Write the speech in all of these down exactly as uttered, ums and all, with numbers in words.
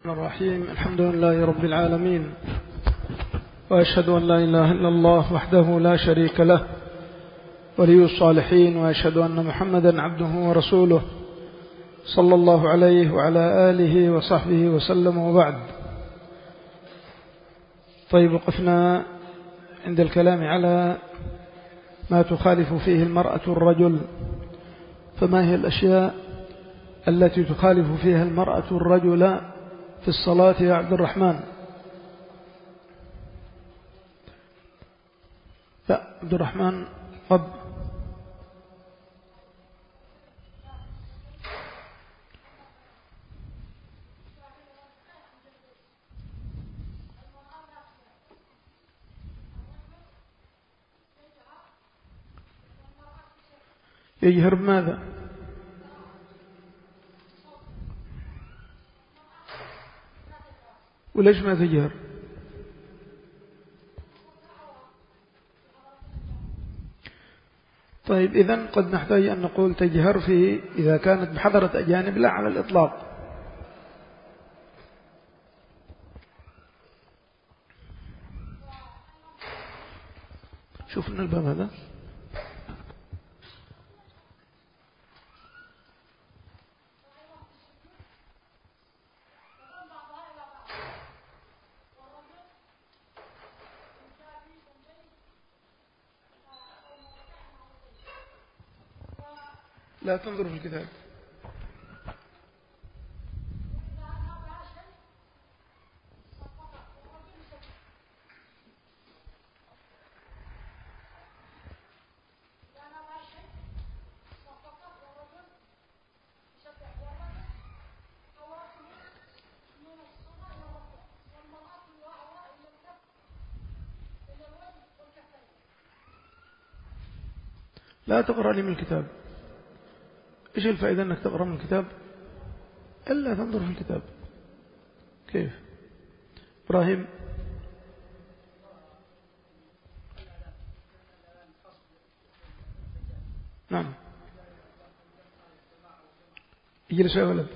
الرحيم. الحمد لله رب العالمين، وأشهد أن لا إله إلا الله وحده لا شريك له ولي الصالحين، وأشهد أن محمدا عبده ورسوله صلى الله عليه وعلى آله وصحبه وسلم، وبعد. طيب، وقفنا عند الكلام على ما تخالف فيه المرأة الرجل. فما هي الأشياء التي تخالف فيها المرأة الرجل في الصلاة يا عبد الرحمن؟ لا، عبد الرحمن قبل. يجهر بماذا؟ وليش ما تجهر؟ طيب، إذن قد نحتاج أن نقول تجهر فيه إذا كانت بحضرة أجانب، لا على الإطلاق. شوف من الباب هذا. لا تنظر في الكتاب. لا تقرأ لي من الكتاب. إيش الفائدة أنك تقرأ من الكتاب إلا تنظر في الكتاب؟ كيف؟ إبراهيم، نعم، اجلس يا ولد.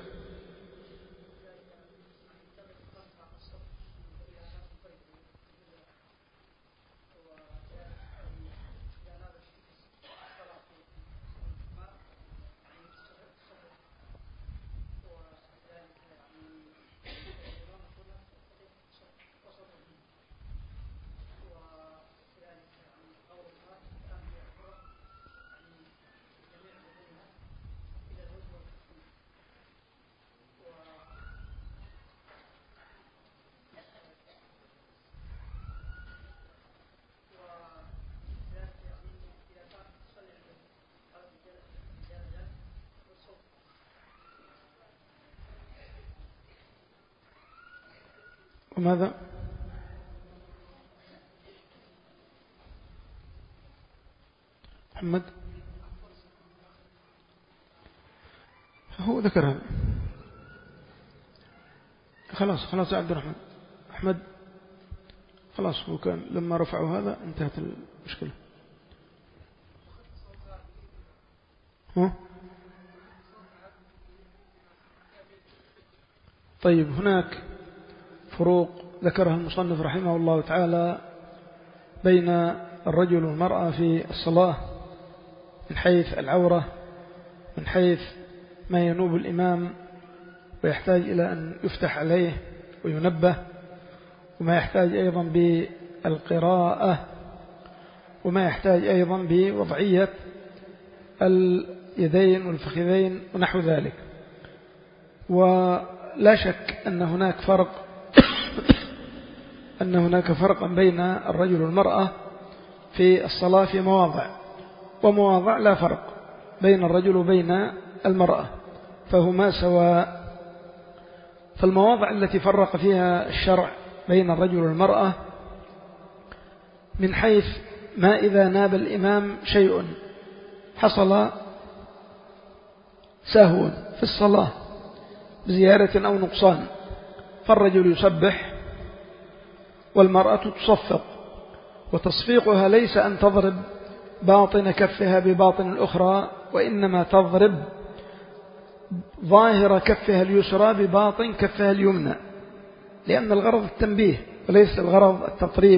وماذا؟ محمد هو ذكر هذا. خلاص خلاص يا عبد الرحمن. أحمد خلاص، هو كان لما رفعوا هذا انتهت المشكلة. ها؟ طيب، هناك فروق ذكرها المصنف رحمه الله تعالى بين الرجل والمرأة في الصلاة، من حيث العورة، من حيث ما ينوب الإمام ويحتاج إلى أن يفتح عليه وينبه، وما يحتاج أيضا بالقراءة، وما يحتاج أيضا بوضعية اليدين والفخذين ونحو ذلك. ولا شك أن هناك فرق أن هناك فرقا بين الرجل والمرأة في الصلاة في مواضع، ومواضع لا فرق بين الرجل وبين المرأة، فهما سواء. فالمواضع التي فرق فيها الشرع بين الرجل والمرأة من حيث ما إذا ناب الإمام شيء، حصل سهو في الصلاة بزيادة أو نقصان، فالرجل يسبح والمرأة تصفق، وتصفيقها ليس أن تضرب باطن كفها بباطن الأخرى، وإنما تضرب ظاهر كفها اليسرى بباطن كفها اليمنى، لأن الغرض التنبيه وليس الغرض التطريب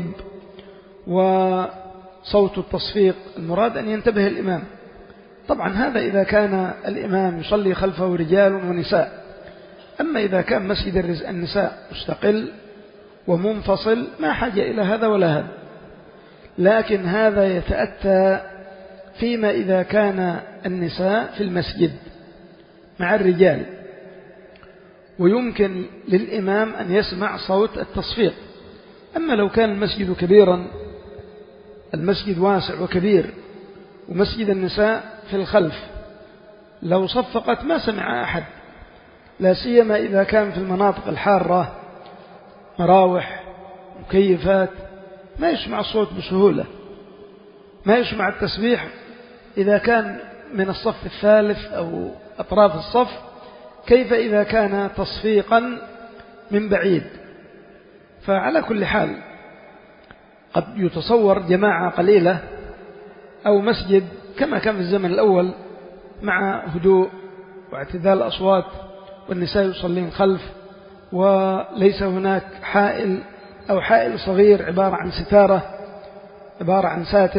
وصوت التصفيق، المراد أن ينتبه الإمام. طبعا هذا إذا كان الإمام يصلي خلفه رجال ونساء، أما إذا كان مسجد النساء مستقل ومنفصل ما حاجة إلى هذا ولا هذا. لكن هذا يتأتى فيما إذا كان النساء في المسجد مع الرجال، ويمكن للإمام أن يسمع صوت التصفيق. أما لو كان المسجد كبيرا، المسجد واسع وكبير ومسجد النساء في الخلف، لو صفقت ما سمع أحد، لا سيما إذا كان في المناطق الحارة مراوح مكيفات، ما يسمع الصوت بسهولة، ما يسمع التسبيح إذا كان من الصف الثالث أو أطراف الصف، كيف إذا كان تصفيقا من بعيد. فعلى كل حال قد يتصور جماعة قليلة أو مسجد كما كان في الزمن الأول مع هدوء واعتدال الأصوات، والنساء يصلين خلف، وليس هناك حائل أو حائل صغير عبارة عن ستارة، عبارة عن ساتر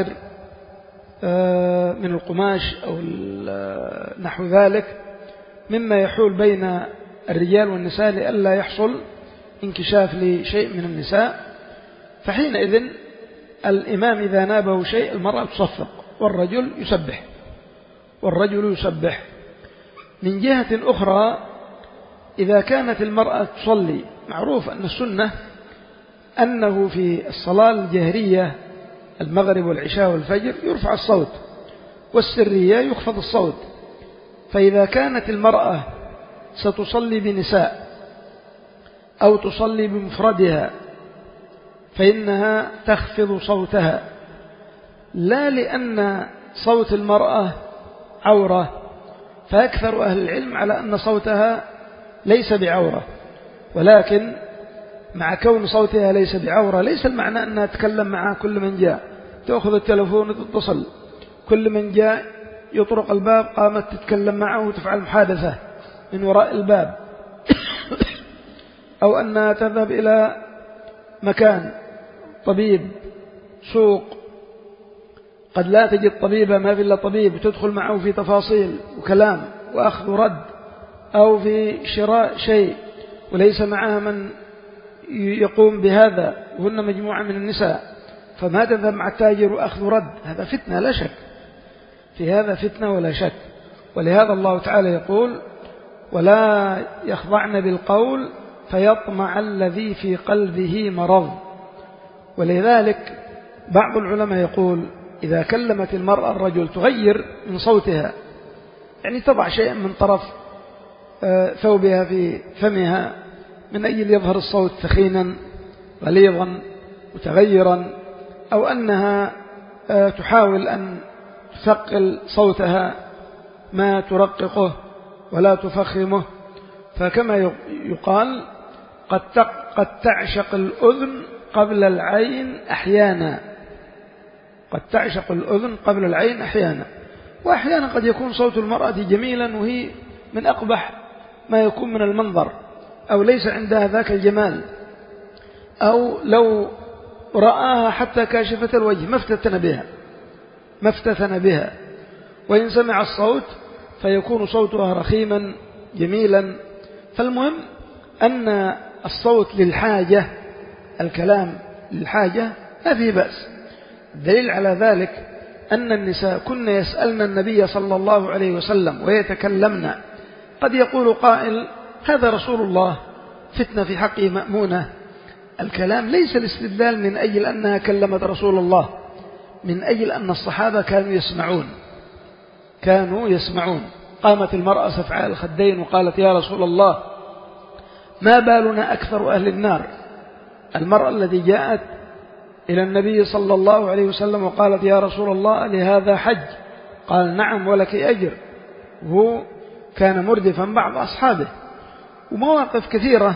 من القماش أو نحو ذلك، مما يحول بين الرجال والنساء لئلا يحصل انكشاف لشيء من النساء. فحينئذ الإمام إذا نابه شيء المرأة تصفق والرجل يسبح والرجل يسبح. من جهة أخرى إذا كانت المرأة تصلي، معروف أن السنة أنه في الصلاة الجهرية المغرب والعشاء والفجر يرفع الصوت، والسرية يخفض الصوت. فإذا كانت المرأة ستصلي بنساء أو تصلي بمفردها فإنها تخفض صوتها، لا لأن صوت المرأة عورة، فأكثر أهل العلم على أن صوتها ليس بعورة، ولكن مع كون صوتها ليس بعورة ليس المعنى أنها تتكلم مع كل من جاء، تأخذ التلفون وتتصل، كل من جاء يطرق الباب قامت تتكلم معه وتفعل محادثة من وراء الباب، أو أنها تذهب إلى مكان طبيب، سوق، قد لا تجد طبيبة ما في إلا طبيب، وتدخل معه في تفاصيل وكلام وأخذ ورد، أو في شراء شيء وليس معها من يقوم بهذا وهن مجموعة من النساء، فما تذهب مع التاجر وأخذ ورد، هذا فتنة لا شك، في هذا فتنة ولا شك. ولهذا الله تعالى يقول: ولا يخضعن بالقول فيطمع الذي في قلبه مرض. ولذلك بعض العلماء يقول إذا كلمت المرأة الرجل تغير من صوتها، يعني تضع شيئا من طرف ثوبها في فمها من أجل يظهر الصوت ثخينا غليظا متغيرا، أو أنها تحاول أن تثقل صوتها ما ترققه ولا تفخمه. فكما يقال قد قد تعشق الأذن قبل العين أحيانا، قد تعشق الأذن قبل العين أحيانا. وأحيانا قد يكون صوت المرأة جميلا وهي من أقبح ما يكون من المنظر، أو ليس عندها ذاك الجمال، أو لو رآها حتى كاشفة الوجه ما افتتن بها ما افتتن بها وإن سمع الصوت فيكون صوتها رخيما جميلا. فالمهم أن الصوت للحاجة، الكلام للحاجة ما فيه بأس. الدليل على ذلك أن النساء كن يسألن النبي صلى الله عليه وسلم ويتكلمن، قد يقول قائل: هذا رسول الله، فتنة في حقه مأمونة. الكلام ليس الاستدلال من أجل أنها كلمت رسول الله، من أجل أن الصحابة كانوا يسمعون كانوا يسمعون قامت المرأة سفعاء الخدين وقالت: يا رسول الله، ما بالنا أكثر أهل النار؟ المرأة التي جاءت إلى النبي صلى الله عليه وسلم وقالت: يا رسول الله، لهذا حج؟ قال: نعم ولك أجر. هو كان مردفا بعض أصحابه. ومواقف كثيرة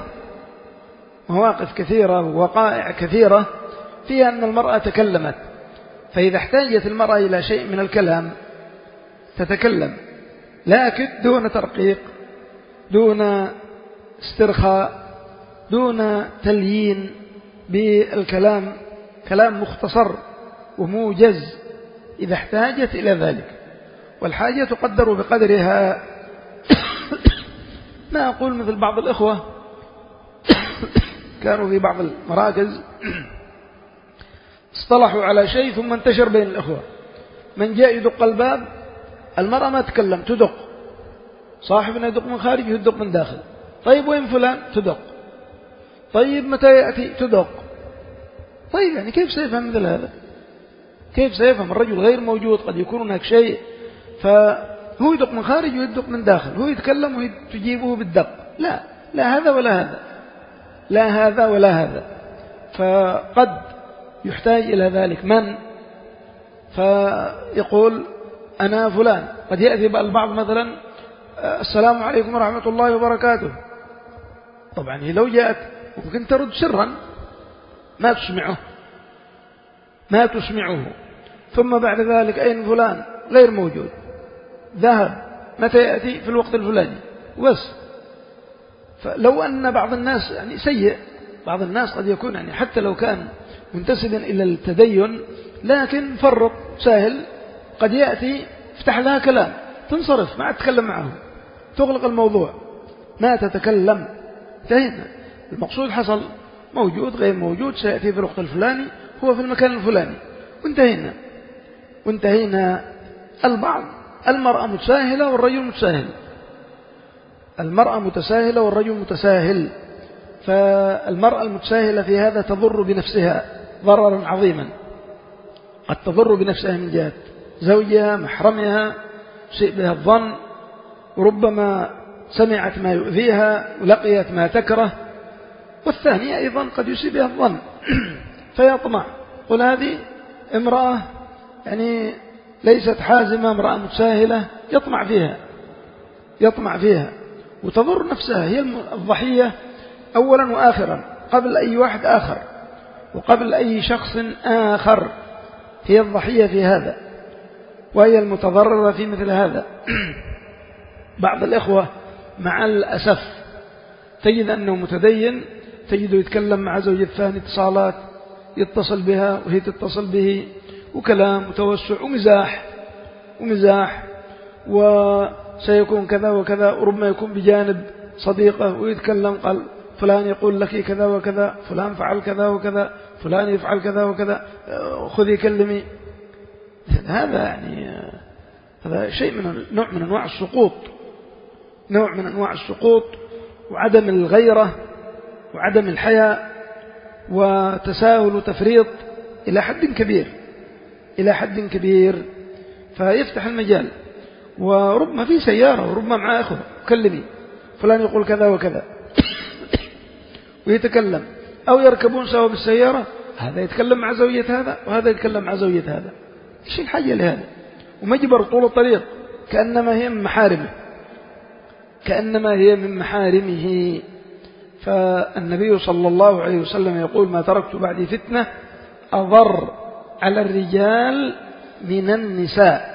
مواقف كثيرة ووقائع كثيرة فيها أن المرأة تكلمت. فإذا احتاجت المرأة إلى شيء من الكلام تتكلم، لكن دون ترقيق، دون استرخاء، دون تليين بالكلام، كلام مختصر وموجز إذا احتاجت إلى ذلك، والحاجة تقدر بقدرها. ما أقول مثل بعض الإخوة كانوا في بعض المراكز اصطلحوا على شيء ثم انتشر بين الإخوة، من جاء يدق الباب المرأة ما تكلم تدق، صاحبنا يدق من خارج يدق من داخل، طيب وين فلان تدق، طيب متى يأتي تدق. طيب يعني كيف سيفهم مثل هذا؟ كيف سيفهم؟ الرجل غير موجود، قد يكون هناك شيء، فهو يدق من خارج ويدق من داخل، هو يتكلم وتجيبه بالدق. لا لا هذا ولا هذا، لا هذا ولا هذا. فقد يحتاج إلى ذلك من فيقول أنا فلان، قد يأتي البعض مثلا السلام عليكم ورحمة الله وبركاته، طبعا هي لو جاءت ممكن ترد سرا ما تسمعه ما تسمعه ثم بعد ذلك أين فلان؟ غير موجود، ذهب، متى يأتي؟ في الوقت الفلاني بس. فلو أن بعض الناس يعني سيء، بعض الناس قد يكون يعني حتى لو كان منتسبا إلى التدين لكن فرط ساهل، قد يأتي افتح لها كلام تنصرف ما تتكلم معه، تغلق الموضوع ما تتكلم، انتهينا. المقصود حصل موجود غير موجود، سيأتي في الوقت الفلاني، هو في المكان الفلاني، وانتهينا وانتهينا. البعض المرأة متساهلة والرجل متساهل، المرأة متساهلة والرجل متساهل، فالمرأة المتساهلة في هذا تضر بنفسها ضررا عظيما، قد تضر بنفسها من جهة زوجها محرمها، شيء بها الظن، وربما سمعت ما يؤذيها ولقيت ما تكره، والثانية أيضا قد يصيبها الظن فيطمع، قل هذه امرأة يعني ليست حازمة، امرأة متساهلة، يطمع فيها يطمع فيها وتضر نفسها، هي الضحية أولا وآخرا قبل أي واحد آخر وقبل أي شخص آخر، هي الضحية في هذا وهي المتضررة في مثل هذا. بعض الإخوة مع الأسف تجد أنه متدين، تجده يتكلم مع زوجة ثاني اتصالات، يتصل بها وهي تتصل به، وكلام وتوسع ومزاح ومزاح وسيكون كذا وكذا، وربما يكون بجانب صديقه ويتكلم، قال فلان يقول لك كذا وكذا، فلان فعل كذا وكذا، فلان يفعل كذا وكذا، خذي كلمي. هذا يعني هذا شيء من نوع من أنواع السقوط، نوع من أنواع السقوط وعدم الغيرة وعدم الحياء وتساهل وتفريط إلى حد كبير إلى حد كبير. فيفتح المجال، وربما في سيارة وربما مع أخوه كلمي فلان يقول كذا وكذا ويتكلم، أو يركبون سوا بالسيارة، هذا يتكلم مع زوجة هذا وهذا يتكلم مع زوجة هذا، إيش الحاجة لهذا؟ ومجبر طول الطريق كأنما هي من محارمه كأنما هي من محارمه. فالنبي صلى الله عليه وسلم يقول ما تركت بعدي فتنة أضر على الرجال من النساء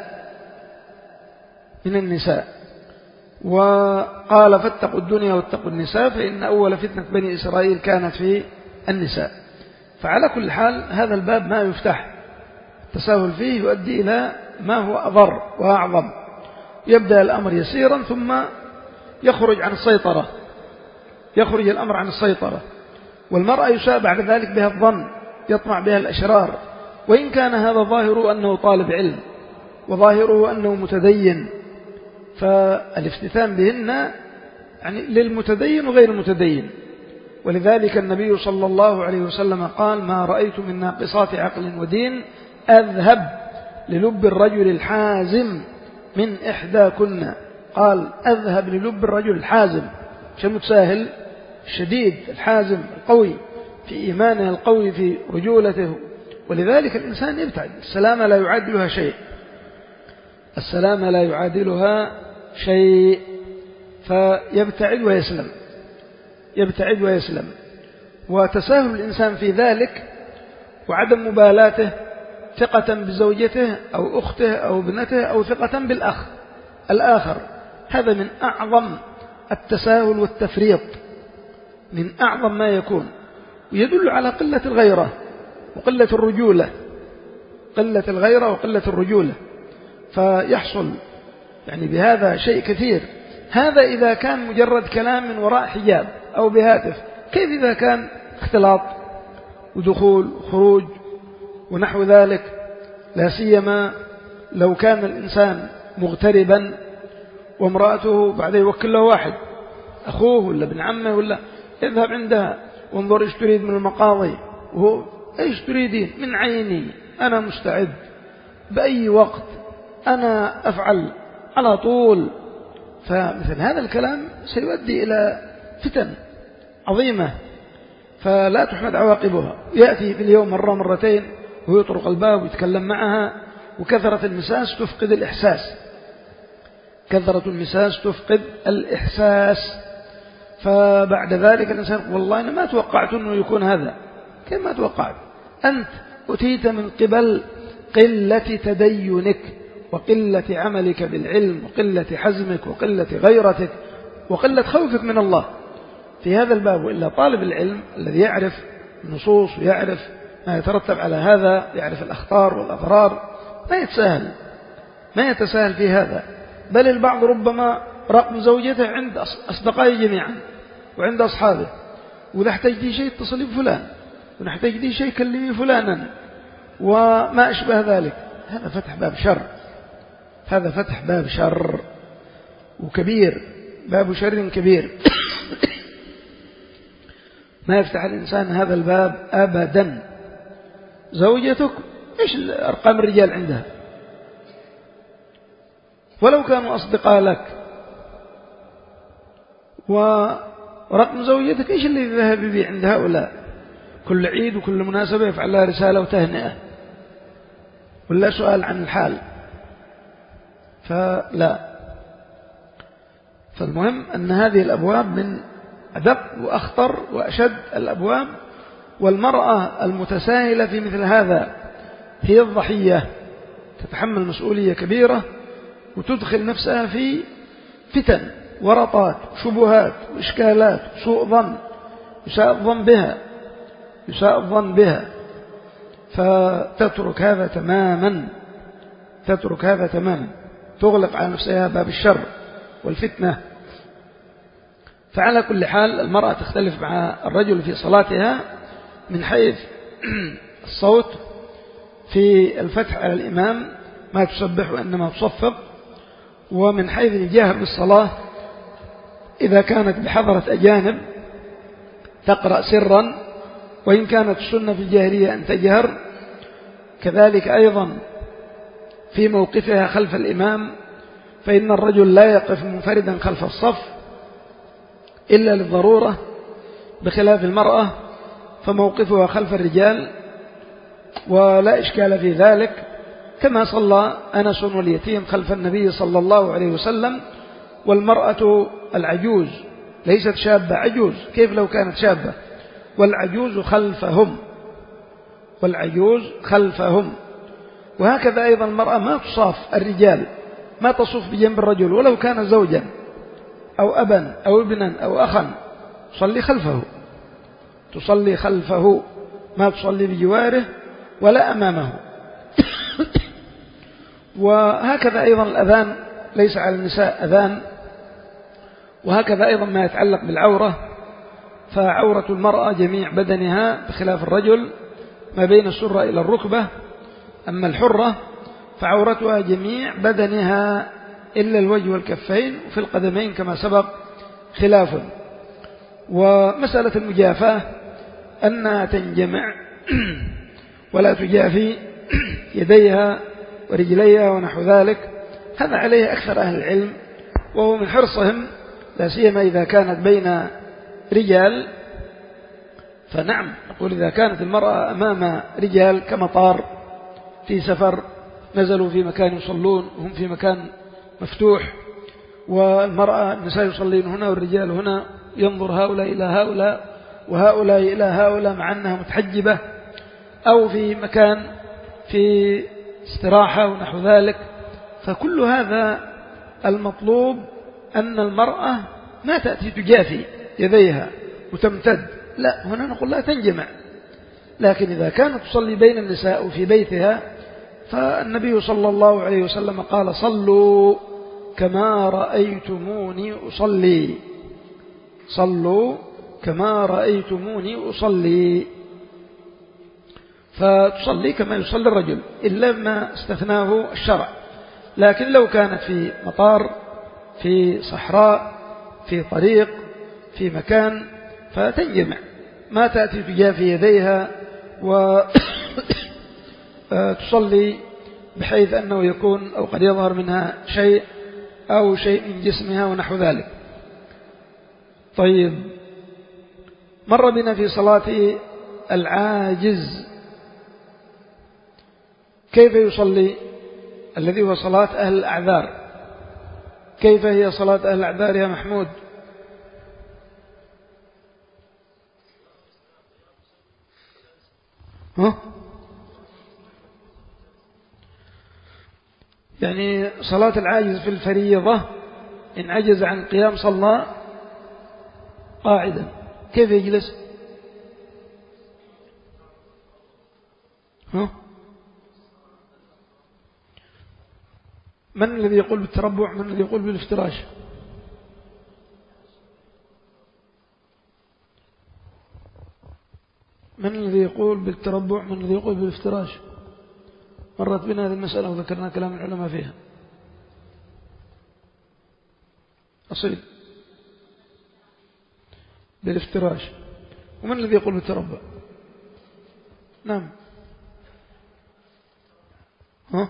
من النساء وقال فاتقوا الدنيا واتقوا النساء فإن أول فتنة بني إسرائيل كانت في النساء. فعلى كل حال هذا الباب ما يفتح، التساهل فيه يؤدي إلى ما هو أضر وأعظم، يبدأ الأمر يسيرا ثم يخرج عن السيطرة يخرج الأمر عن السيطرة، والمرأة يساء بعد ذلك بها الظن، يطمع بها الأشرار، وإن كان هذا ظاهره أنه طالب علم وظاهره أنه متدين، فالافتتان بهن يعني للمتدين وغير المتدين. ولذلك النبي صلى الله عليه وسلم قال ما رأيت من ناقصات عقل ودين أذهب للب الرجل الحازم من إحداكن. قال أذهب للب الرجل الحازم، مش متساهل، الشديد الحازم القوي في إيمانه القوي في رجولته. ولذلك الإنسان يبتعد، السلامة لا يعادلها شيء السلامة لا يعادلها شيء فيبتعد ويسلم يبتعد ويسلم. وتساهل الإنسان في ذلك وعدم مبالاته، ثقة بزوجته أو أخته أو ابنته أو ثقة بالأخ الآخر، هذا من أعظم التساهل والتفريط من أعظم ما يكون، ويدل على قلة الغيرة وقلة الرجولة، قلة الغيرة وقلة الرجولة، فيحصل يعني بهذا شيء كثير. هذا إذا كان مجرد كلام من وراء حجاب أو بهاتف، كيف إذا كان اختلاط ودخول وخروج ونحو ذلك؟ لا سيما لو كان الإنسان مغتربا وامرأته بعد يوكل له واحد أخوه ولا ابن عمه ولا اذهب عندها وانظر إيش تريد من المقاضي، وهو إيش تريدين؟ من عيني أنا مستعد بأي وقت، أنا أفعل على طول. فمثل هذا الكلام سيؤدي إلى فتن عظيمة فلا تحمد عواقبها. يأتي في اليوم مرة مرتين ويطرق الباب ويتكلم معها، وكثرة المساس تفقد الإحساس، كثرة المساس تفقد الإحساس. فبعد ذلك الإنسان والله أنا ما توقعت أنه يكون هذا. كيف ما توقعت؟ أنت أتيت من قبل قلة تدينك وقلة عملك بالعلم وقلة حزمك وقلة غيرتك وقلة خوفك من الله في هذا الباب. وإلا طالب العلم الذي يعرف النصوص ويعرف ما يترتب على هذا، يعرف الأخطار والأضرار، ما يتساهل ما يتساهل في هذا. بل البعض ربما رقم زوجته عند أصدقائه جميعا وعند أصحابه، وإذا احتجتي شيء اتصلي بفلان، وإذا احتجتي شيء كلمي فلانا وما أشبه ذلك. هذا فتح باب شر، هذا فتح باب شر وكبير، باب شر كبير. ما يفتح الإنسان هذا الباب أبدا. زوجتك إيش أرقام الرجال عندها؟ ولو كانوا أصدقاء لك. ورقم زوجتك إيش اللي ذهب به عند هؤلاء؟ كل عيد وكل مناسبة يفعل لها رسالة وتهنئة ولا سؤال عن الحال؟ فلا. فالمهم أن هذه الأبواب من أدق وأخطر وأشد الأبواب، والمرأة المتساهلة في مثل هذا هي الضحية، تتحمل مسؤولية كبيرة وتدخل نفسها في فتن ورطات شبهات وإشكالات سوء ظن، يساء الظن بها يساء الظن بها فتترك هذا تماما تترك هذا تماما تغلق على نفسها باب الشر والفتنة. فعلى كل حال المرأة تختلف مع الرجل في صلاتها من حيث الصوت في الفتح على الإمام ما تسبح وإنما تصفق، ومن حيث الجهر بالصلاة إذا كانت بحضرة أجانب تقرأ سرا، وإن كانت السنة في الجاهلية أن تجهر. كذلك أيضا في موقفها خلف الإمام، فإن الرجل لا يقف منفردا خلف الصف إلا للضرورة، بخلاف المرأة فموقفها خلف الرجال ولا إشكال في ذلك، كما صلى أنس واليتيم خلف النبي صلى الله عليه وسلم. والمرأة العجوز ليست شابة، عجوز، كيف لو كانت شابة؟ والعجوز خلفهم والعجوز خلفهم. وهكذا أيضا المرأة ما تصاف الرجال، ما تصف بجنب الرجل ولو كان زوجا أو أبا أو ابنا أو أخا، تصلي خلفه تصلي خلفه ما تصلي بجواره ولا أمامه. وهكذا أيضا الأذان ليس على النساء أذان. وهكذا أيضا ما يتعلق بالعورة، فعورة المرأة جميع بدنها بخلاف الرجل ما بين السرة إلى الركبة. أما الحرة فعورتها جميع بدنها إلا الوجه والكفين، وفي القدمين كما سبق خلاف. ومسألة المجافاة أنها تنجمع ولا تجافي يديها ورجليها ونحو ذلك، هذا عليه أكثر أهل العلم، وهو من حرصهم، لا سيما إذا كانت بين رجال. فنعم نقول إذا كانت المرأة أمام رجال كمطار في سفر نزلوا في مكان يصلون وهم في مكان مفتوح، والمرأة النساء يصلين هنا والرجال هنا، ينظر هؤلاء إلى هؤلاء وهؤلاء إلى هؤلاء مع أنها متحجبة، أو في مكان في استراحة ونحو ذلك، فكل هذا المطلوب أن المرأة ما تأتي تجافي يديها وتمتد، لا، هنا نقول لا تنجمع. لكن إذا كانت تصلي بين النساء في بيتها فالنبي صلى الله عليه وسلم قال صلوا كما رأيتموني أصلي، صلوا كما رأيتموني أصلي، فتصلي كما يصلي الرجل إلا ما استثناه الشرع. لكن لو كانت في مطار، في صحراء، في طريق، في مكان، فتنجمع، ما تأتي تجافي يديها وتصلي بحيث أنه يكون أو قد يظهر منها شيء أو شيء من جسمها ونحو ذلك. طيب، مر بنا في صلاة العاجز كيف يصلي، الذي هو صلاة أهل الأعذار. كيف هي صلاة أهل الأعذار يا محمود؟ ها؟ يعني صلاة العاجز في الفريضة إن عجز عن قيام صلى قاعدا، كيف يجلس؟ ها؟ من الذي يقول بالتربع؟ من الذي يقول بالافتراش؟ من الذي يقول بالتربع؟ من الذي يقول بالافتراش؟ مرت بنا هذه المسألة وذكرنا كلام العلماء فيها. أصيل بالافتراش. ومن الذي يقول بالتربع؟ نعم. ها؟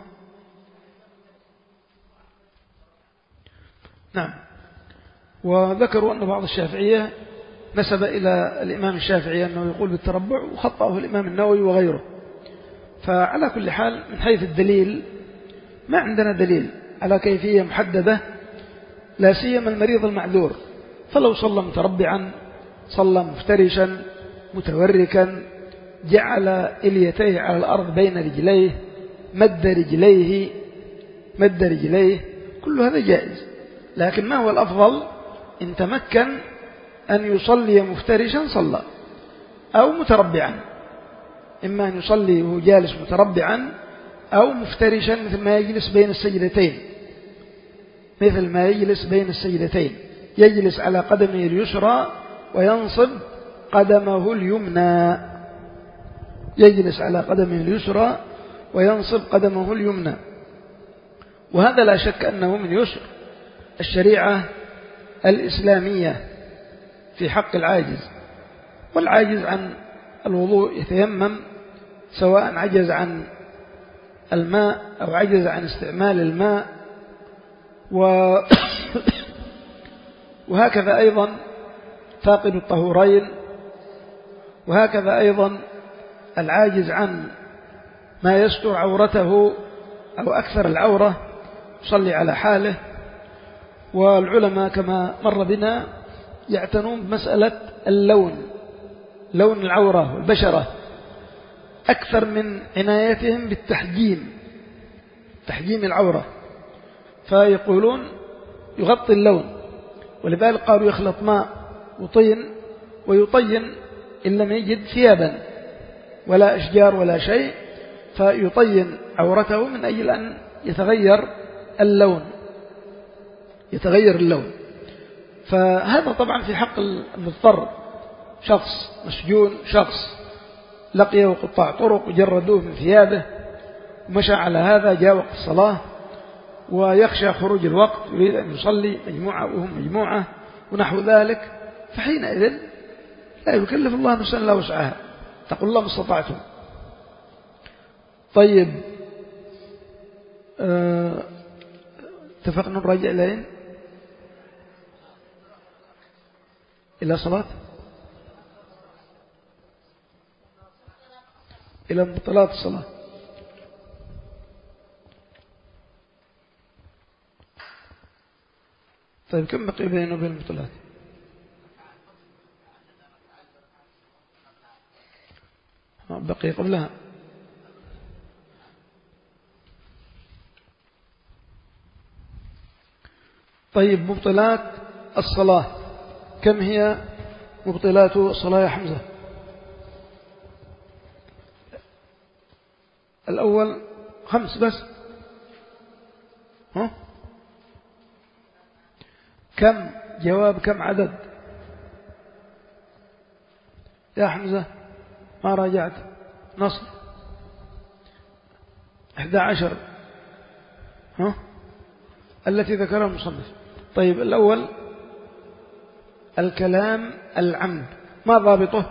نعم. وذكروا أن بعض الشافعية نسب إلى الإمام الشافعي أنه يقول بالتربع، وخطأه الإمام النووي وغيره. فعلى كل حال من حيث الدليل ما عندنا دليل على كيفية محددة، لا سيما المريض المعذور، فلو صلى متربعا، صلى مفترشا متوركا، جعل إليتيه على الأرض بين رجليه، مد رجليه مد رجليه كل هذا جائز. لكن ما هو الأفضل؟ إن تمكن أن يصلي مفترشا صلى، أو متربعا، إما أن يصلي وهو جالس متربعا أو مفترشا مثل ما يجلس بين السجدتين، مثل ما يجلس بين السجدتين، يجلس على قدمه اليسرى وينصب قدمه اليمنى، يجلس على قدمه اليسرى وينصب قدمه اليمنى. وهذا لا شك أنه من يسر الشريعة الإسلامية في حق العاجز. والعاجز عن الوضوء يتيمم، سواء عجز عن الماء أو عجز عن استعمال الماء. و وهكذا أيضا فاقد الطهورين، وهكذا أيضا العاجز عن ما يستر عورته أو أكثر العورة يصلي على حاله. والعلماء كما مر بنا يعتنون بمسألة اللون، لون العورة والبشرة، أكثر من عنايتهم بالتحجيم، تحجيم العورة، فيقولون يغطي اللون. ولذلك قالوا يخلط ماء وطين ويطين إن لم يجد ثيابا ولا أشجار ولا شيء، فيطين عورته من أجل أن يتغير اللون يتغير اللون. فهذا طبعا في حق المضطر، شخص مسجون، شخص لقيه قطاع طرق وجردوه من ثيابه ومشى على هذا، جاء وقت الصلاة ويخشى خروج الوقت، يريد أن يصلي مجموعة وهم مجموعة ونحو ذلك، فحينئذ لا يكلف الله نفسا إلا وسعها، تقول الله ما استطعتم. طيب، اه اتفقنا نراجع لين إلى صلاة إلى مبطلات الصلاة. طيب، كم بقي بينه وبين المبطلات؟ بقي قبلها طيب، مبطلات الصلاة كم هي مبطلات الصلاة يا حمزة. الأول خمس بس. ها؟ كم جواب كم عدد يا حمزة؟ ما راجعت. نصر إحدى عشر. ها؟ التي ذكرها المصنف. طيب الأول الكلام العمد ما ضابطه؟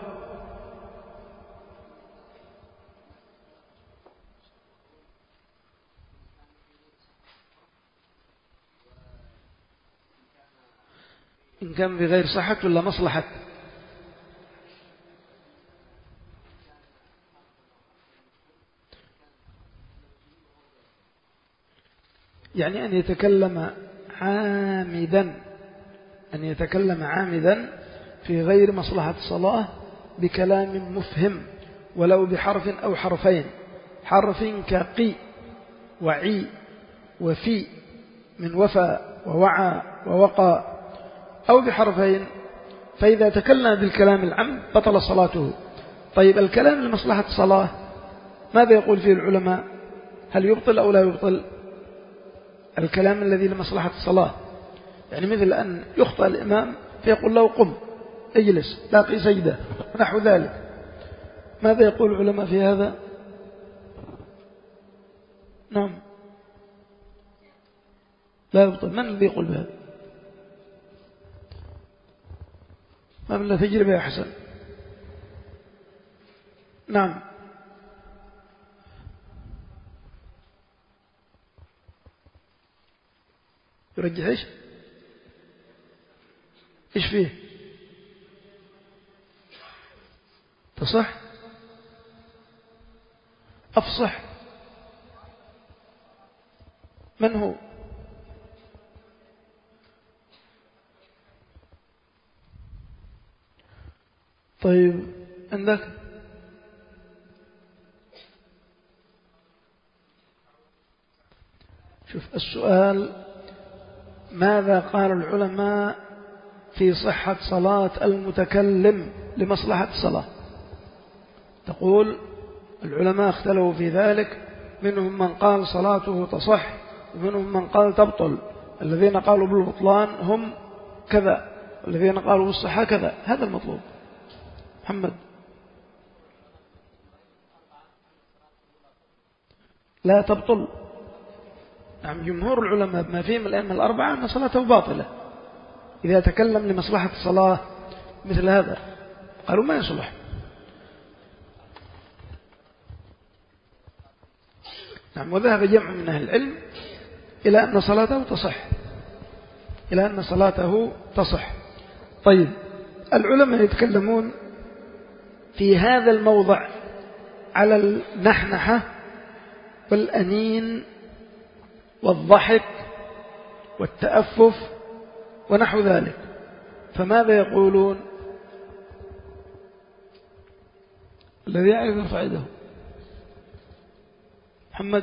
إن كان بغير صحة ولا مصلحة؟ يعني أن يتكلم عامدا أن يتكلم عامدا في غير مصلحة الصلاة بكلام مفهم ولو بحرف أو حرفين، حرف كقي وعي وفي من وفى ووعى ووقى، أو بحرفين، فإذا تكلم بالكلام العام بطل صلاته. طيب الكلام لمصلحة الصلاة ماذا يقول فيه العلماء؟ هل يبطل أو لا يبطل؟ الكلام الذي لمصلحة الصلاة، يعني مثل أن يخطأ الإمام فيقول له قم اجلس لاقي سجدة ونحو ذلك، ماذا يقول العلماء في هذا؟ نعم لا يبطل. من الذي يقول بهذا؟ ما من تجربة يا حسن؟ نعم يرجح إيش؟ إيش فيه؟ تصح؟ أفصح؟ من هو؟ طيب عندك؟ شوف السؤال: ماذا قال العلماء في صحة صلاة المتكلم لمصلحة الصلاة؟ تقول العلماء اختلفوا في ذلك، منهم من قال صلاته تصح ومنهم من قال تبطل. الذين قالوا بالبطلان هم كذا، والذين قالوا بالصحة كذا. هذا المطلوب. محمد. لا تبطل. نعم جمهور العلماء بما فيهم الأئمة الأربعة أن صلاته باطلة إذا تكلم لمصلحة الصلاة مثل هذا، قالوا ما يصلح. نعم وذهب جمع من أهل العلم إلى أن صلاته تصح، إلى أن صلاته تصح. طيب العلماء يتكلمون في هذا الموضع على النحنحة والأنين والضحك والتأفف ونحو ذلك، فماذا يقولون؟ الذي يعرف يرفع يده. محمد.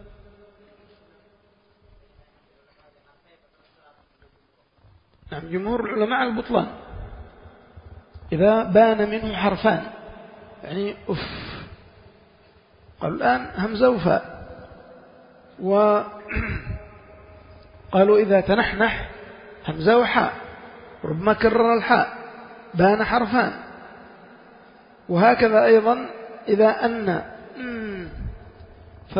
نعم جمهور العلماء على البطلان إذا بان منه حرفان، يعني أف، قالوا الآن همزة وفاء، وقالوا إذا تنحنح همزة وحاء، ربما كرر الحاء بان حرفان. وهكذا أيضا إذا أن ف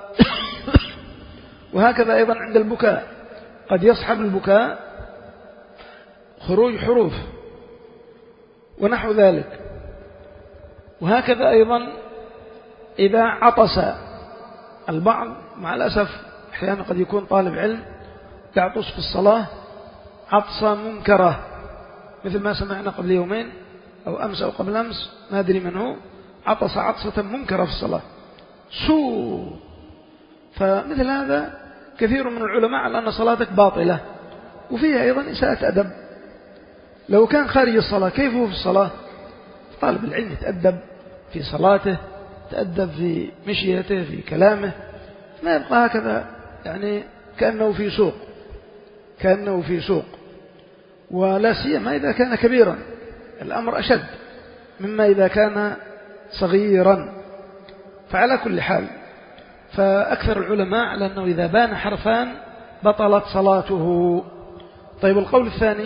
وهكذا أيضا عند البكاء قد يصحب البكاء خروج حروف ونحو ذلك. وهكذا أيضا إذا عطس البعض، مع الأسف أحيانا قد يكون طالب علم يعطس في الصلاة عطسة منكرة، مثل ما سمعنا قبل يومين أو أمس أو قبل أمس ما أدري من هو، عطس عطسة منكرة في الصلاة سوء. فمثل هذا كثير من العلماء على أن صلاتك باطلة، وفيها أيضا إساءة أدب. لو كان خارج الصلاة كيف هو في الصلاة؟ طالب العلم يتأدب في صلاته، يتأدب في مشيته، في كلامه، ما يبقى هكذا يعني كأنه في سوق، كأنه في سوق. ولا سيما إذا كان كبيرا، الأمر أشد مما إذا كان صغيرا. فعلى كل حال فأكثر العلماء على أنه إذا بان حرفان بطلت صلاته. طيب القول الثاني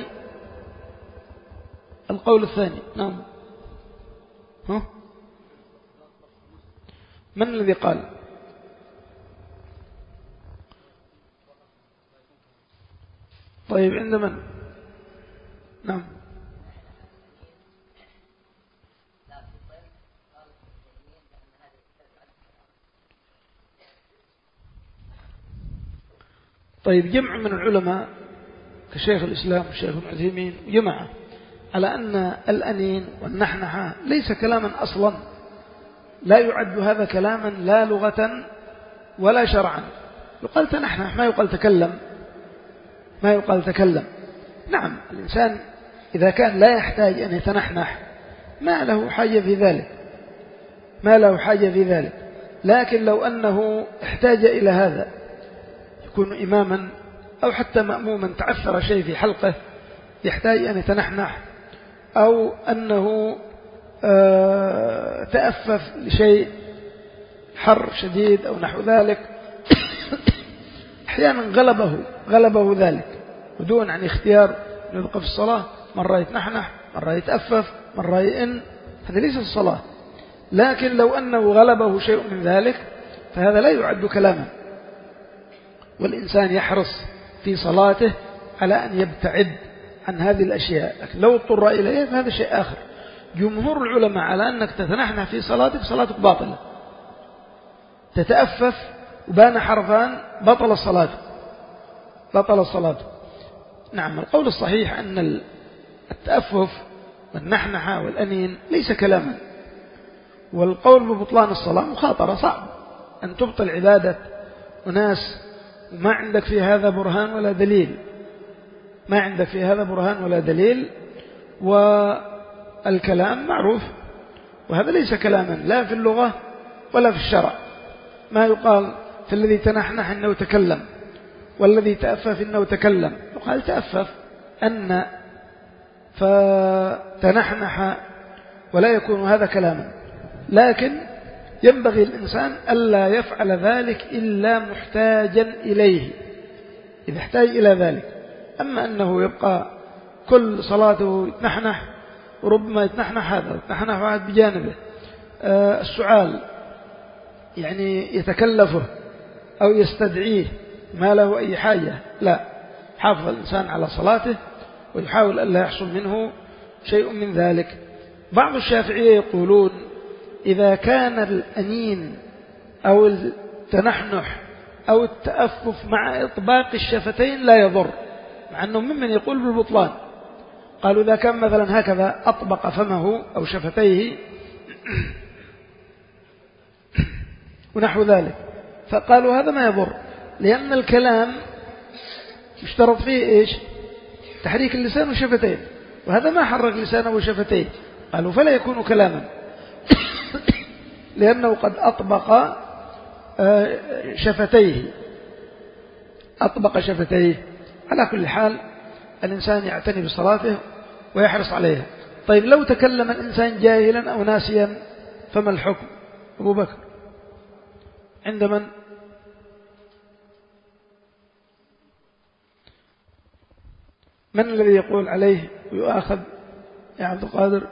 القول الثاني نعم ها؟ من الذي قال؟ طيب عند من؟ نعم طيب جمع من العلماء كشيخ الإسلام والشيخ ابن عثيمين جمع على أن الأنين والنحنحة ليس كلاما أصلا، لا يعد هذا كلاما لا لغة ولا شرعا. يقال تنحنح ما يقال تكلم، ما يقال تكلم. نعم الإنسان إذا كان لا يحتاج أن يتنحنح ما له حاجة في ذلك، ما له حاجة في ذلك. لكن لو أنه احتاج إلى هذا يكون إماما أو حتى مأموما تعثر شيء في حلقه يحتاج أن يتنحنح، أو أنه تأفف لشيء حر شديد أو نحو ذلك أحيانا غلبه غلبه ذلك بدون عن اختيار أن يبقى في الصلاة، مرة يتنحنح مرة يتأفف مرة يئن، هذا ليس الصلاة. لكن لو أنه غلبه شيء من ذلك فهذا لا يعد كلاما، والإنسان يحرص في صلاته على أن يبتعد عن هذه الأشياء. لكن لو اضطر إليه فهذا شيء آخر. جمهور العلماء على أنك تتنحنح في صلاتك صلاتك باطلة، تتأفف وبان حرفان بطل الصلاة بطل الصلاة. نعم القول الصحيح أن التأفف والنحنحة والأنين ليس كلاما، والقول ببطلان الصلاة مخاطرة، صعب أن تبطل عبادة أناس وما عندك في هذا برهان ولا دليل، ما عندك في هذا برهان ولا دليل. والكلام معروف، وهذا ليس كلاما لا في اللغة ولا في الشرع. ما يقال في الذي تنحنح إنه تكلم والذي تأفف إنه تكلم، يقال تأفف أن فتنحنح ولا يكون هذا كلاما. لكن ينبغي الإنسان ألا يفعل ذلك إلا محتاجا إليه، إذا احتاج إلى ذلك. أما أنه يبقى كل صلاته يتنحنح، وربما يتنحنح هذا يتنحنح واحد بجانبه، آه السؤال يعني يتكلفه أو يستدعيه ما له أي حاجة، لا، حافظ الإنسان على صلاته ويحاول ألا يحصل منه شيء من ذلك. بعض الشافعية يقولون إذا كان الأنين أو التنحنح أو التأفف مع إطباق الشفتين لا يضر، مع أنه ممن يقول بالبطلان. قالوا إذا كان مثلا هكذا أطبق فمه أو شفتيه ونحو ذلك، فقالوا هذا ما يضر، لأن الكلام يشترط فيه إيش؟ تحريك اللسان والشفتين، وهذا ما حرك لسانه وشفتيه، قالوا فلا يكون كلاما لأنه قد أطبق شفتيه أطبق شفتيه. على كل حال الإنسان يعتني بصلاته ويحرص عليها. طيب لو تكلم الإنسان جاهلا أو ناسيا فما الحكم؟ أبو بكر عند من؟ من الذي يقول عليه ويؤاخذ يا عبد القادر؟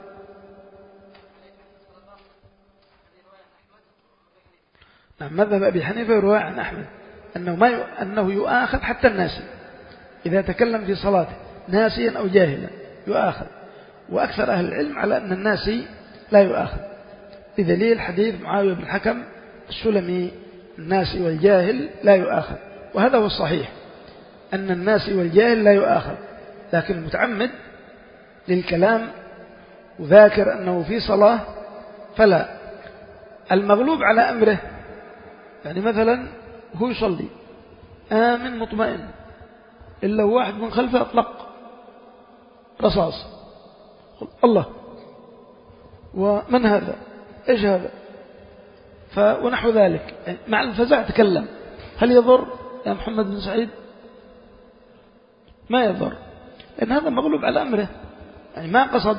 نعم مذهب أبي حنيفة يروى عن أحمد أنه, ما ي... أنه يؤاخذ حتى الناسي إذا تكلم في صلاته ناسيا أو جاهلا يؤاخذ، وأكثر أهل العلم على أن الناسي لا يؤاخذ بدليل حديث معاوية بن الحكم السلمي الناسي والجاهل لا يؤاخذ، وهذا هو الصحيح أن الناسي والجاهل لا يؤاخذ، لكن المتعمد للكلام وذاكر أنه في صلاة فلا. المغلوب على أمره يعني مثلا هو يصلي آمن مطمئن إلا واحد من خلفه أطلق رصاص، الله ومن هذا إيش هذا ونحو ذلك، يعني مع الفزع تكلم، هل يضر يا محمد بن سعيد؟ ما يضر، لأن هذا مغلوب على أمره، يعني ما قصد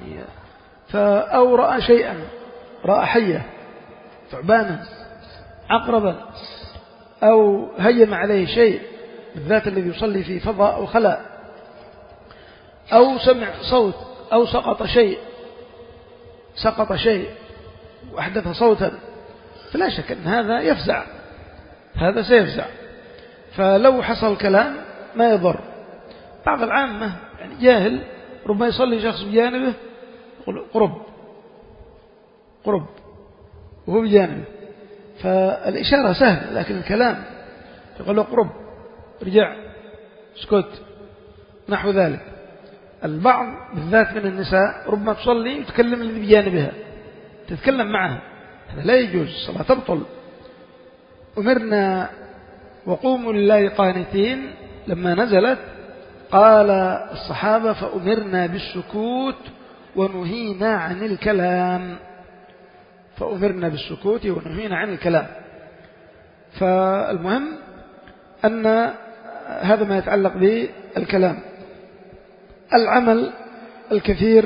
يعني أو رأى شيئا، رأى حية، ثعبانا، عقربا، أو هيم عليه شيء، بالذات الذي يصلي في فضاء أو خلاء، أو سمع صوت، أو سقط شيء سقط شيء وأحدث صوتا، فلا شك أن هذا يفزع، هذا سيفزع. فلو حصل كلام ما يضر. بعض العامة يعني جاهل ربما يصلي شخص بجانبه يقول قرب قرب وهو بجانبه، فالإشارة سهل، لكن الكلام يقول له قرب، رجع، اسكت، نحو ذلك. البعض بالذات من النساء ربما تصلي وتكلم الذي بجانبها، تتكلم معها، هذا لا يجوز، الصلاة تبطل. أمرنا وقوموا لله قانتين لما نزلت قال الصحابة فأمرنا بالسكوت ونهينا عن الكلام، فأمرنا بالسكوت ونهينا عن الكلام. فالمهم أن هذا ما يتعلق بالكلام. العمل الكثير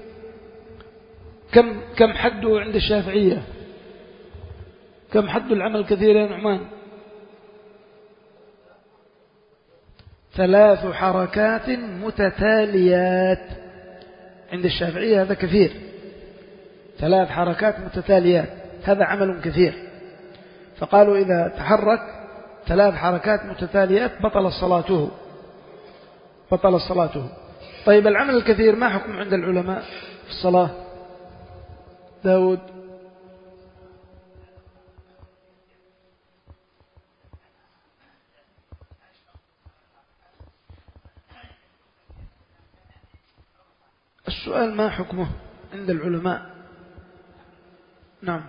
كم كم حده عند الشافعية؟ كم حد العمل الكثير يا نعمان؟ ثلاث حركات متتاليات عند الشافعية، هذا كثير. ثلاث حركات متتاليات هذا عمل كثير، فقالوا إذا تحرك ثلاث حركات متتاليات بطل صلاته، بطل صلاته. طيب العمل الكثير ما حكم عند العلماء في الصلاة؟ داود. السؤال ما حكمه عند العلماء؟ نعم.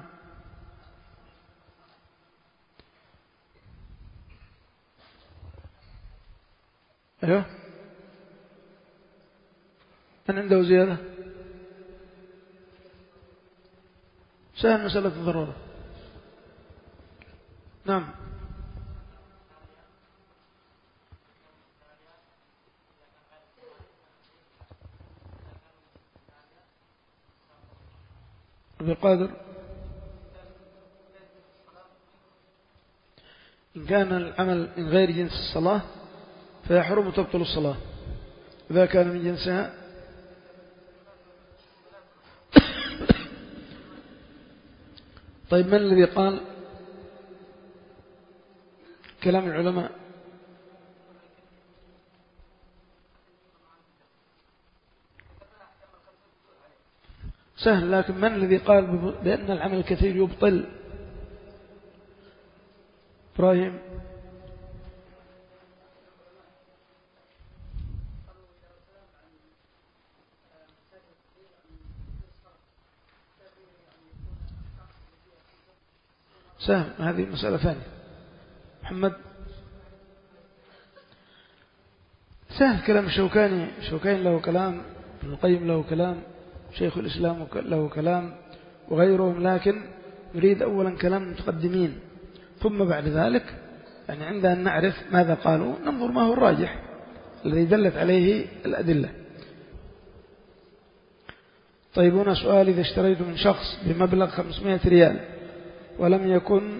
أيوه، من عنده زيادة؟ سهل مسألة الضرورة. نعم. بقادر إن كان العمل من غير جنس الصلاة فيحرم تبطل الصلاة، إذا كان من جنسها طيب من الذي قال كلام العلماء؟ سهل، لكن من الذي قال بأن العمل الكثير يبطل؟ إبراهيم. سهل، هذه مسألة ثانية. محمد. سهل، كلام الشوكاني، الشوكاني له كلام، ابن القيم له كلام، شيخ الإسلام له كلام وغيرهم، لكن نريد أولا كلام المتقدمين، ثم بعد ذلك يعني عند أن نعرف ماذا قالوا ننظر ما هو الراجح الذي دلت عليه الأدلة. طيب هنا سؤال: إذا اشتريت من شخص بمبلغ خمسمائة ريال ولم يكن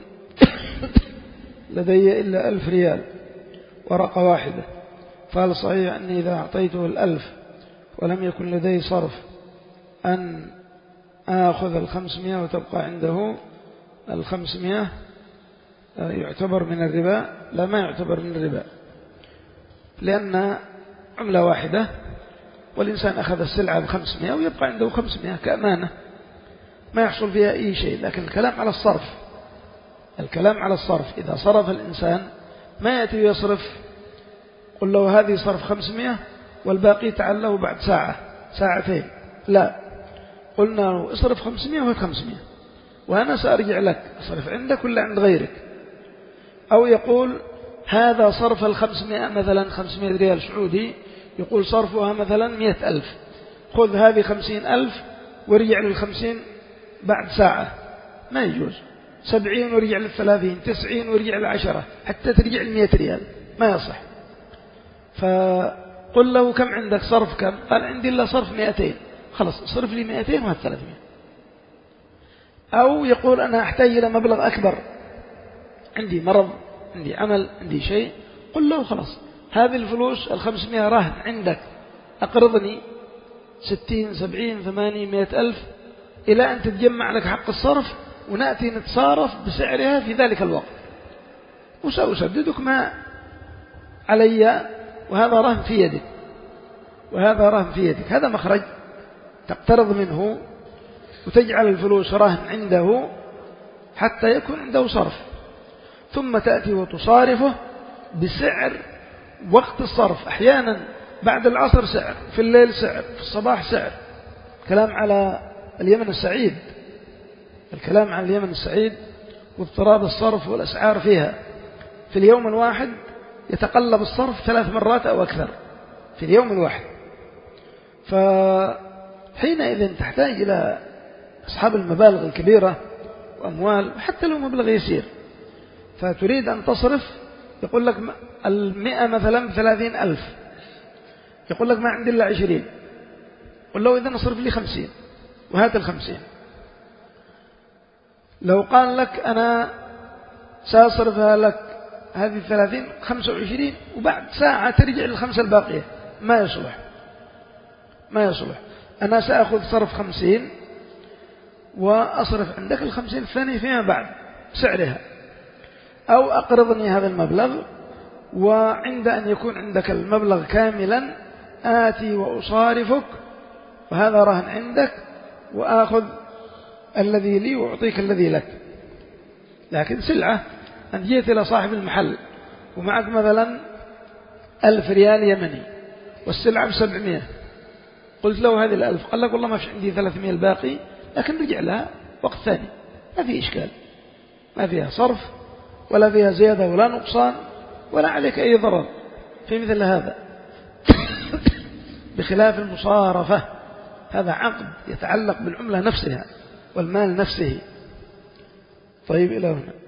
لدي إلا ألف ريال ورقة واحدة، فهل صحيح أني إذا أعطيته الألف ولم يكن لدي صرف أن آخذ الخمسمائة وتبقى عنده الخمسمائة؟ يعتبر من الربا؟ لا، ما يعتبر من الربا، لأن عملة واحدة والإنسان أخذ السلعة بخمسمائة ويبقى عنده خمسمائة كأمانة ما يحصل فيها أي شيء. لكن الكلام على الصرف، الكلام على الصرف إذا صرف الإنسان ما يأتي ويصرف قل له هذه صرف خمسمائة والباقي تعال له بعد ساعة ساعتين، لا، قلنا له اصرف خمسمائة وهي خمسمائة وأنا سأرجع لك، أصرف عندك ولا عند غيرك. أو يقول هذا صرف الخمسمائة مثلا خمسمائة ريال سعودي، يقول صرفها مثلا مئة ألف، خذ هذه خمسين ألف ورجع للخمسين بعد ساعة، ما يجوز. سبعين ورجع للثلاثين، تسعين ورجع للعشرة، حتى ترجع لمئة ريال، ما يصح. فقل له كم عندك صرف كم؟ قال عندي إلا صرف مئتين، خلاص اصرف لي مئتين وهات ثلاثمائة. أو يقول أنا أحتاج إلى مبلغ أكبر، عندي مرض، عندي عمل، عندي شيء، قل له خلاص هذه الفلوس الخمسمائة رهن عندك، أقرضني ستين سبعين ثمانين مئة ألف إلى أن تتجمع لك حق الصرف، ونأتي نتصارف بسعرها في ذلك الوقت، وسأسددك ما علي، وهذا رهن في يدك وهذا رهن في يدك. هذا مخرج تقترض منه وتجعل الفلوس رهن عنده حتى يكون عنده صرف، ثم تأتي وتصارفه بسعر وقت الصرف. أحيانا بعد العصر سعر، في الليل سعر، في الصباح سعر. كلام على اليمن السعيد، الكلام عن اليمن السعيد واضطراب الصرف والأسعار فيها. في اليوم الواحد يتقلب الصرف ثلاث مرات أو أكثر في اليوم الواحد. فحينئذ تحتاج إلى أصحاب المبالغ الكبيرة وأموال، حتى لو مبلغ يسير، فتريد أن تصرف، يقول لك المئة مثلا ثلاثين ألف، يقول لك ما عندي إلا عشرين، قل له إذا نصرف لي خمسين وهات الخمسين. لو قال لك أنا سأصرفها لك هذه الثلاثين خمسة وعشرين وبعد ساعة ترجع للخمسة الباقية، ما يصلح ما يصلح. أنا سأخذ صرف خمسين وأصرف عندك الخمسين الثانية فيما بعد سعرها، أو أقرضني هذا المبلغ، وعند أن يكون عندك المبلغ كاملا آتي وأصارفك، وهذا رهن عندك، وآخذ الذي لي وأعطيك الذي لك. لكن سلعة أن جيت إلى صاحب المحل ومعك مثلا ألف ريال يمني والسلعة بسبعمائة، قلت له هذه الألف، قال لك والله ما في عندي ثلاثمائة الباقي، لكن رجع لها وقت ثاني، ما في إشكال، ما فيها صرف ولا فيها زيادة ولا نقصان ولا عليك أي ضرر في مثل هذا. بخلاف المصارفة، هذا عقد يتعلق بالعملة نفسها والمال نفسه. طيب إلى هنا.